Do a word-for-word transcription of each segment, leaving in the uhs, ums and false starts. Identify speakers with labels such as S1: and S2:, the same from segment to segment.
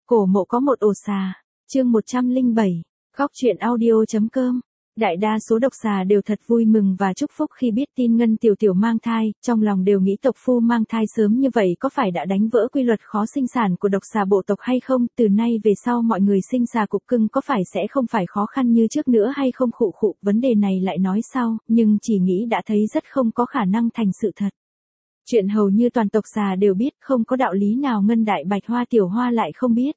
S1: Cổ mộ có một ổ xà. Chương một trăm lẻ bảy. Góc truyện audio.com. Đại đa số độc xà đều thật vui mừng và chúc phúc khi biết tin Ngân Tiểu Tiểu mang thai, trong lòng đều nghĩ tộc phu mang thai sớm như vậy có phải đã đánh vỡ quy luật khó sinh sản của độc xà bộ tộc hay không, từ nay về sau mọi người sinh xà cục cưng có phải sẽ không phải khó khăn như trước nữa hay không. Khụ khụ, vấn đề này lại nói sau, nhưng chỉ nghĩ đã thấy rất không có khả năng thành sự thật. Chuyện hầu như toàn tộc xà đều biết, không có đạo lý nào Ngân Đại Bạch Hoa Tiểu Hoa lại không biết.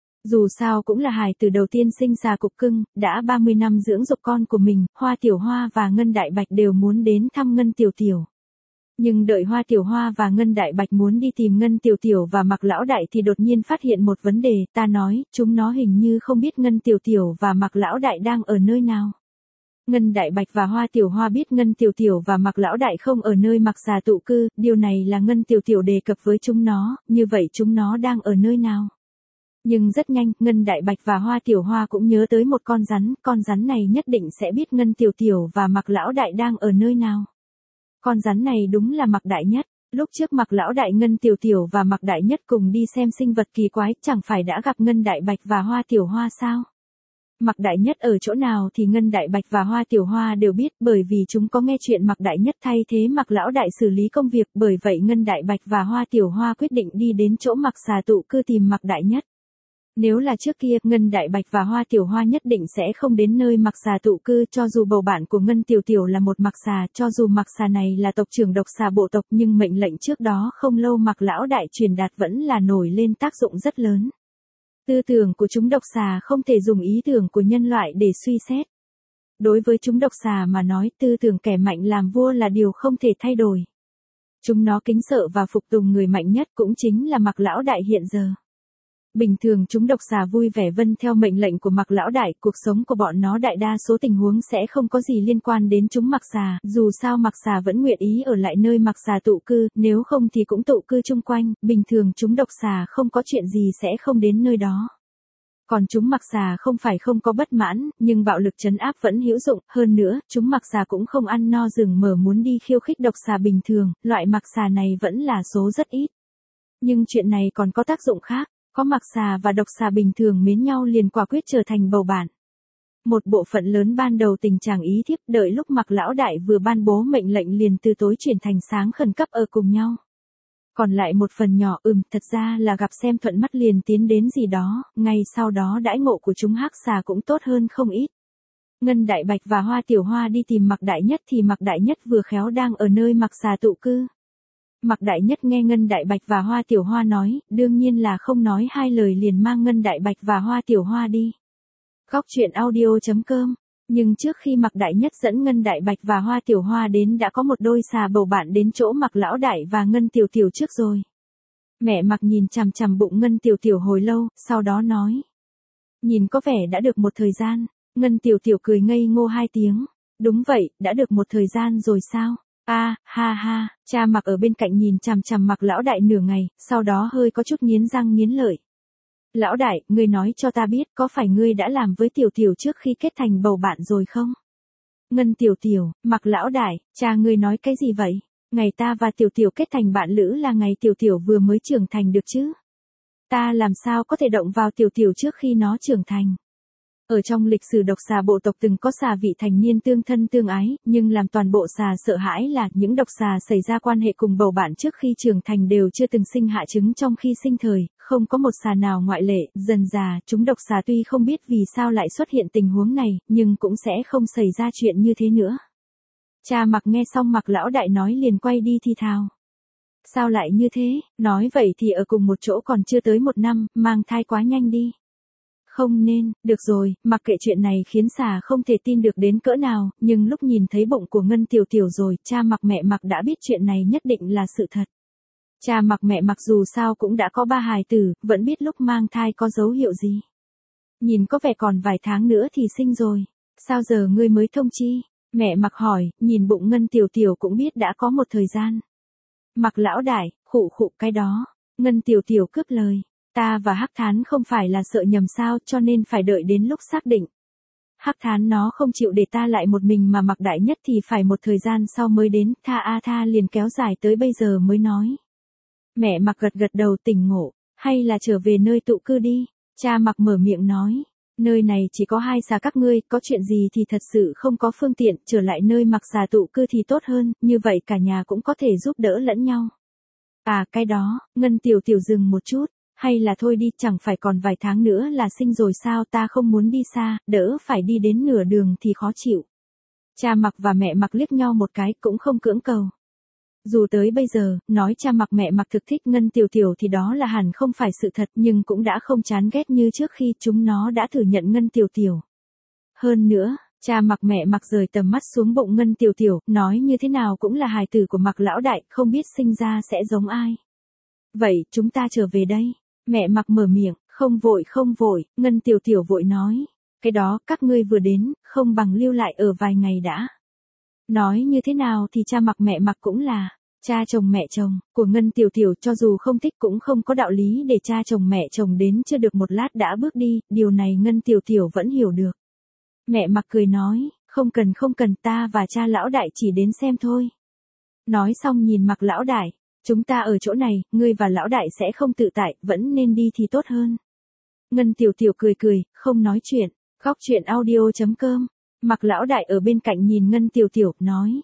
S1: Dù sao cũng là hài từ đầu tiên sinh xà cục cưng, đã ba mươi năm dưỡng dục con của mình, Hoa Tiểu Hoa và Ngân Đại Bạch đều muốn đến thăm Ngân Tiểu Tiểu. Nhưng đợi Hoa Tiểu Hoa và Ngân Đại Bạch muốn đi tìm Ngân Tiểu Tiểu và Mạc Lão Đại thì đột nhiên phát hiện một vấn đề, ta nói, chúng nó hình như không biết Ngân Tiểu Tiểu và Mạc Lão Đại đang ở nơi nào. Ngân Đại Bạch và Hoa Tiểu Hoa biết Ngân Tiểu Tiểu và Mạc Lão Đại không ở nơi Mạc xà tụ cư, điều này là Ngân Tiểu Tiểu đề cập với chúng nó, như vậy chúng nó đang ở nơi nào? Nhưng rất nhanh, Ngân Đại Bạch và Hoa Tiểu Hoa cũng nhớ tới một con rắn, con rắn này nhất định sẽ biết Ngân Tiểu Tiểu và Mạc Lão Đại đang ở nơi nào. Con rắn này đúng là Mạc Đại Nhất, lúc trước Mạc Lão Đại Ngân Tiểu Tiểu và Mạc Đại Nhất cùng đi xem sinh vật kỳ quái, chẳng phải đã gặp Ngân Đại Bạch và Hoa Tiểu Hoa sao? Mạc Đại Nhất ở chỗ nào thì Ngân Đại Bạch và Hoa Tiểu Hoa đều biết, bởi vì chúng có nghe chuyện Mạc Đại Nhất thay thế Mạc Lão Đại xử lý công việc, bởi vậy Ngân Đại Bạch và Hoa Tiểu Hoa quyết định đi đến chỗ Mạc xà tụ cư tìm Mạc Đại Nhất. Nếu là trước kia, Ngân Đại Bạch và Hoa Tiểu Hoa nhất định sẽ không đến nơi Mạc xà tụ cư, cho dù bầu bạn của Ngân Tiểu Tiểu là một Mạc xà, cho dù Mạc xà này là tộc trưởng độc xà bộ tộc, nhưng mệnh lệnh trước đó không lâu Mạc Lão Đại truyền đạt vẫn là nổi lên tác dụng rất lớn. Tư tưởng của chúng độc xà không thể dùng ý tưởng của nhân loại để suy xét. Đối với chúng độc xà mà nói, tư tưởng kẻ mạnh làm vua là điều không thể thay đổi. Chúng nó kính sợ và phục tùng người mạnh nhất, cũng chính là Mạc Lão Đại hiện giờ. Bình thường chúng độc xà vui vẻ vâng theo mệnh lệnh của Mạc Lão Đại, cuộc sống của bọn nó đại đa số tình huống sẽ không có gì liên quan đến chúng Mạc xà, dù sao Mạc xà vẫn nguyện ý ở lại nơi Mạc xà tụ cư, nếu không thì cũng tụ cư chung quanh, bình thường chúng độc xà không có chuyện gì sẽ không đến nơi đó. Còn chúng Mạc xà không phải không có bất mãn, nhưng bạo lực trấn áp vẫn hữu dụng, hơn nữa, chúng Mạc xà cũng không ăn no rừng mở muốn đi khiêu khích độc xà bình thường, loại Mạc xà này vẫn là số rất ít. Nhưng chuyện này còn có tác dụng khác. Có Mạc xà và độc xà bình thường mến nhau liền quả quyết trở thành bầu bạn. Một bộ phận lớn ban đầu tình trạng ý thiếp, đợi lúc Mạc Lão Đại vừa ban bố mệnh lệnh liền từ tối chuyển thành sáng khẩn cấp ở cùng nhau. Còn lại một phần nhỏ ừm, thật ra là gặp xem thuận mắt liền tiến đến gì đó, ngay sau đó đãi ngộ của chúng hắc xà cũng tốt hơn không ít. Ngân Đại Bạch và Hoa Tiểu Hoa đi tìm Mạc Đại Nhất thì Mạc Đại Nhất vừa khéo đang ở nơi Mạc xà tụ cư. Mạc Đại Nhất nghe Ngân Đại Bạch và Hoa Tiểu Hoa nói, đương nhiên là không nói hai lời liền mang Ngân Đại Bạch và Hoa Tiểu Hoa đi. Góc truyện audio.com. Nhưng trước khi Mạc Đại Nhất dẫn Ngân Đại Bạch và Hoa Tiểu Hoa đến đã có một đôi xà bầu bạn đến chỗ Mạc Lão Đại và Ngân Tiểu Tiểu trước rồi. Mẹ Mạc nhìn chằm chằm bụng Ngân Tiểu Tiểu hồi lâu, sau đó nói. Nhìn có vẻ đã được một thời gian, Ngân Tiểu Tiểu cười ngây ngô hai tiếng. Đúng vậy, đã được một thời gian rồi sao? A, à, ha ha, cha Mạc ở bên cạnh nhìn chằm chằm Mạc Lão Đại nửa ngày, sau đó hơi có chút nghiến răng nghiến lợi. Lão Đại, ngươi nói cho ta biết có phải ngươi đã làm với Tiểu Tiểu trước khi kết thành bầu bạn rồi không? Ngân Tiểu Tiểu, Mạc Lão Đại, cha ngươi nói cái gì vậy? Ngày ta và Tiểu Tiểu kết thành bạn lữ là ngày Tiểu Tiểu vừa mới trưởng thành được chứ? Ta làm sao có thể động vào Tiểu Tiểu trước khi nó trưởng thành? Ở trong lịch sử độc xà bộ tộc từng có xà vị thành niên tương thân tương ái, nhưng làm toàn bộ xà sợ hãi là những độc xà xảy ra quan hệ cùng bầu bạn trước khi trưởng thành đều chưa từng sinh hạ trứng trong khi sinh thời, không có một xà nào ngoại lệ, dần già, chúng độc xà tuy không biết vì sao lại xuất hiện tình huống này, nhưng cũng sẽ không xảy ra chuyện như thế nữa. Cha Mạc nghe xong Mạc Lão Đại nói liền quay đi thi thào. Sao lại như thế, nói vậy thì ở cùng một chỗ còn chưa tới một năm, mang thai quá nhanh đi. Không nên, được rồi, mặc kệ chuyện này khiến xà không thể tin được đến cỡ nào, nhưng lúc nhìn thấy bụng của Ngân Tiểu Tiểu rồi, cha Mạc mẹ Mạc đã biết chuyện này nhất định là sự thật. Cha Mạc mẹ Mạc dù sao cũng đã có ba hài tử, vẫn biết lúc mang thai có dấu hiệu gì. Nhìn có vẻ còn vài tháng nữa thì sinh rồi, sao giờ ngươi mới thông chi? Mẹ Mạc hỏi, nhìn bụng Ngân Tiểu Tiểu cũng biết đã có một thời gian. Mạc Lão Đại, khụ khụ cái đó, Ngân Tiểu Tiểu cướp lời. Ta và Hắc Thán không phải là sợ nhầm sao cho nên phải đợi đến lúc xác định. Hắc Thán nó không chịu để ta lại một mình mà Mạc Đại Nhất thì phải một thời gian sau mới đến, tha a tha liền kéo dài tới bây giờ mới nói. Mẹ Mạc gật gật đầu tỉnh ngộ, hay là trở về nơi tụ cư đi, Cha Mặc mở miệng nói. Nơi này chỉ có hai xà các ngươi, có chuyện gì thì thật sự không có phương tiện, trở lại nơi Mặc xà tụ cư thì tốt hơn, như vậy cả nhà cũng có thể giúp đỡ lẫn nhau. À cái đó, Ngân Tiểu Tiểu dừng một chút, hay là thôi đi, chẳng phải còn vài tháng nữa là sinh rồi sao, ta không muốn đi xa, đỡ phải đi đến nửa đường thì khó chịu. Cha Mặc và mẹ Mặc liếc nhau một cái, cũng không cưỡng cầu. Dù tới bây giờ, nói cha Mặc mẹ Mặc thực thích Ngân Tiểu Tiểu thì đó là hẳn không phải sự thật, nhưng cũng đã không chán ghét như trước khi chúng nó đã thử nhận Ngân Tiểu Tiểu. Hơn nữa, cha Mặc mẹ Mặc rời tầm mắt xuống bụng Ngân Tiểu Tiểu, nói như thế nào cũng là hài tử của Mặc lão đại, không biết sinh ra sẽ giống ai. Vậy, chúng ta trở về đây. Mẹ Mặc mở miệng, không vội không vội, Ngân Tiểu Tiểu vội nói. Cái đó, các ngươi vừa đến, không bằng lưu lại ở vài ngày đã. Nói như thế nào thì cha Mặc mẹ Mặc cũng là cha chồng mẹ chồng của Ngân Tiểu Tiểu, cho dù không thích cũng không có đạo lý để cha chồng mẹ chồng đến chưa được một lát đã bước đi, điều này Ngân Tiểu Tiểu vẫn hiểu được. Mẹ Mặc cười nói, không cần không cần, ta và cha lão đại chỉ đến xem thôi. Nói xong nhìn Mặc lão đại, chúng ta ở chỗ này, ngươi và lão đại sẽ không tự tại, vẫn nên đi thì tốt hơn. Ngân Tiểu Tiểu cười cười, không nói chuyện. Góc truyện audio chấm com. Mặc lão đại ở bên cạnh nhìn Ngân Tiểu Tiểu, nói.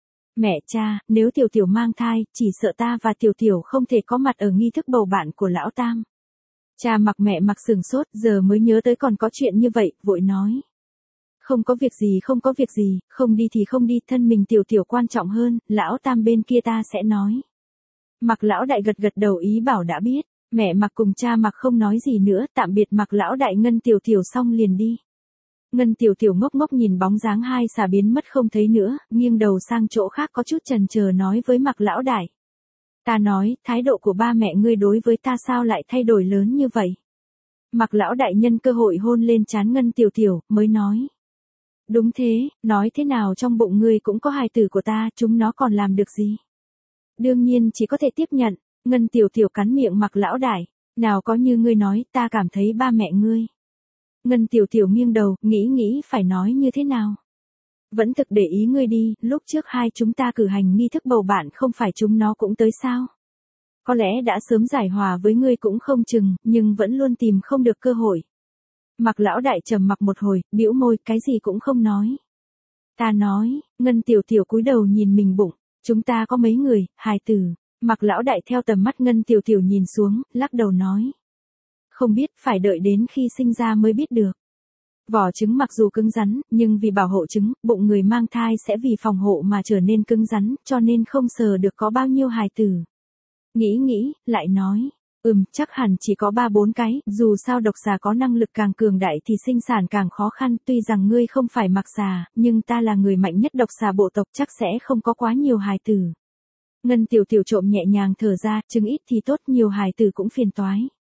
S1: Mẹ cha, nếu Tiểu Tiểu mang thai, chỉ sợ ta và Tiểu Tiểu không thể có mặt ở nghi thức bầu bạn của lão Tam. Cha Mặc mẹ Mặc sừng sốt, giờ mới nhớ tới còn có chuyện như vậy, vội nói. Không có việc gì không có việc gì, không đi thì không đi, thân mình Tiểu Tiểu quan trọng hơn, lão Tam bên kia ta sẽ nói. Mặc lão đại gật gật đầu ý bảo đã biết, mẹ Mặc cùng cha Mặc không nói gì nữa, tạm biệt Mặc lão đại Ngân Tiểu Tiểu xong liền đi. Ngân Tiểu Tiểu ngốc ngốc nhìn bóng dáng hai xà biến mất không thấy nữa, nghiêng đầu sang chỗ khác có chút chần chờ nói với Mặc lão đại. Ta nói, thái độ của ba mẹ ngươi đối với ta sao lại thay đổi lớn như vậy? Mặc lão đại nhân cơ hội hôn lên trán Ngân Tiểu Tiểu, mới nói. Đúng thế, nói thế nào trong bụng ngươi cũng có hài tử của ta, chúng nó còn làm được gì? Đương nhiên chỉ có thể tiếp nhận, Ngân Tiểu Tiểu cắn miệng Mặc lão đại, nào có như ngươi nói, ta cảm thấy ba mẹ ngươi. Ngân Tiểu Tiểu nghiêng đầu, nghĩ nghĩ phải nói như thế nào. Vẫn thực để ý ngươi đi, lúc trước hai chúng ta cử hành nghi thức bầu bạn không phải chúng nó cũng tới sao? Có lẽ đã sớm giải hòa với ngươi cũng không chừng, nhưng vẫn luôn tìm không được cơ hội. Mặc lão đại trầm mặc một hồi, bĩu môi, cái gì cũng không nói. Ta nói, Ngân Tiểu Tiểu cúi đầu nhìn mình bụng, chúng ta có mấy người, hài tử. Mặc lão đại theo tầm mắt Ngân Tiểu Tiểu nhìn xuống, lắc đầu nói. Không biết, phải đợi đến khi sinh ra mới biết được. Vỏ trứng mặc dù cứng rắn, nhưng vì bảo hộ trứng, bụng người mang thai sẽ vì phòng hộ mà trở nên cứng rắn, cho nên không sờ được có bao nhiêu hài tử. Nghĩ nghĩ, lại nói, ừm, chắc hẳn chỉ có ba bốn cái, dù sao độc xà có năng lực càng cường đại thì sinh sản càng khó khăn, tuy rằng ngươi không phải Mặc xà, nhưng ta là người mạnh nhất độc xà bộ tộc chắc sẽ không có quá nhiều hài tử. Ngân Tiểu Tiểu trộm nhẹ nhàng thở ra, trứng ít thì tốt, nhiều hài tử cũng phiền toái.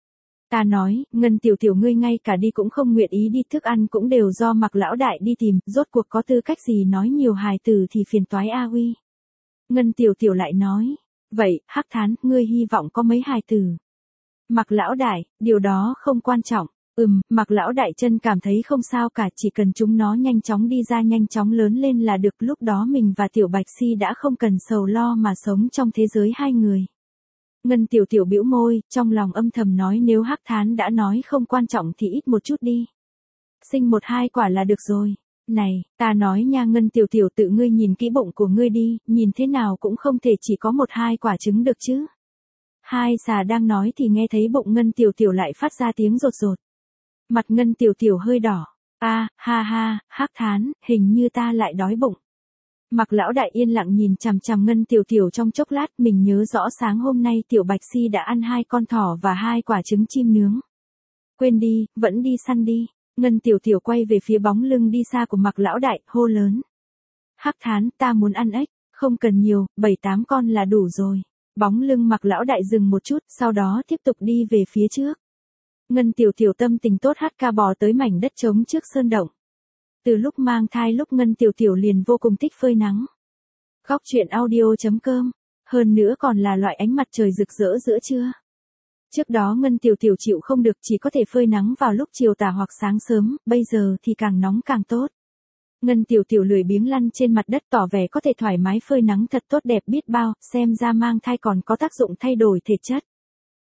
S1: Ta nói, Ngân Tiểu Tiểu ngươi ngay cả đi cũng không nguyện ý đi, thức ăn cũng đều do Mặc lão đại đi tìm, rốt cuộc có tư cách gì nói nhiều hài tử thì phiền toái a uy. Ngân Tiểu Tiểu lại nói, vậy, Hắc Thán, ngươi hy vọng có mấy hài tử? Mặc lão đại, điều đó không quan trọng. Ừm, Mặc lão đại chân cảm thấy không sao cả, chỉ cần chúng nó nhanh chóng đi ra nhanh chóng lớn lên là được, lúc đó mình và Tiểu Bạch Si đã không cần sầu lo mà sống trong thế giới hai người. Ngân Tiểu Tiểu bĩu môi, trong lòng âm thầm nói nếu Hắc Thán đã nói không quan trọng thì ít một chút đi. Sinh một hai quả là được rồi. Này, ta nói nha Ngân Tiểu Tiểu tự ngươi nhìn kỹ bụng của ngươi đi, nhìn thế nào cũng không thể chỉ có một hai quả trứng được chứ. Hai xà đang nói thì nghe thấy bụng Ngân Tiểu Tiểu lại phát ra tiếng rột rột. Mặt Ngân Tiểu Tiểu hơi đỏ. A, ha ha, Hắc Thán, hình như ta lại đói bụng. Mặc lão đại yên lặng nhìn chằm chằm Ngân Tiểu Tiểu trong chốc lát, mình nhớ rõ sáng hôm nay Tiểu Bạch Si đã ăn hai con thỏ và hai quả trứng chim nướng. Quên đi, vẫn đi săn đi. Ngân Tiểu Tiểu quay về phía bóng lưng đi xa của Mặc lão đại, hô lớn. Hắc Thán, ta muốn ăn ếch, không cần nhiều, bảy tám con là đủ rồi. Bóng lưng Mặc lão đại dừng một chút, sau đó tiếp tục đi về phía trước. Ngân Tiểu Tiểu tâm tình tốt hát ca bò tới mảnh đất trống trước sơn động. Từ lúc mang thai lúc Ngân Tiểu Tiểu liền vô cùng thích phơi nắng. Góc truyện audio chấm com. Hơn nữa còn là loại ánh mặt trời rực rỡ giữa trưa. Trước đó Ngân Tiểu Tiểu chịu không được chỉ có thể phơi nắng vào lúc chiều tà hoặc sáng sớm, bây giờ thì càng nóng càng tốt. Ngân Tiểu Tiểu lười biếng lăn trên mặt đất tỏ vẻ có thể thoải mái phơi nắng thật tốt đẹp biết bao, xem ra mang thai còn có tác dụng thay đổi thể chất.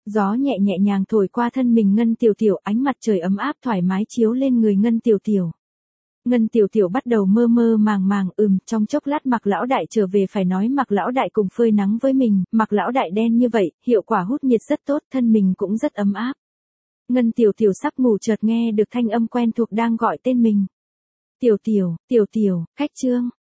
S1: Gió nhẹ nhẹ nhàng thổi qua thân mình Ngân Tiểu Tiểu, ánh mặt trời ấm áp thoải mái chiếu lên người Ngân Tiểu Tiểu. Ngân Tiểu Tiểu bắt đầu mơ mơ màng màng, ừm, trong chốc lát Mạc lão đại trở về phải nói Mạc lão đại cùng phơi nắng với mình, Mạc lão đại đen như vậy, hiệu quả hút nhiệt rất tốt, thân mình cũng rất ấm áp. Ngân Tiểu Tiểu sắp ngủ chợt nghe được thanh âm quen thuộc đang gọi tên mình. Tiểu Tiểu, Tiểu Tiểu, khách Trương,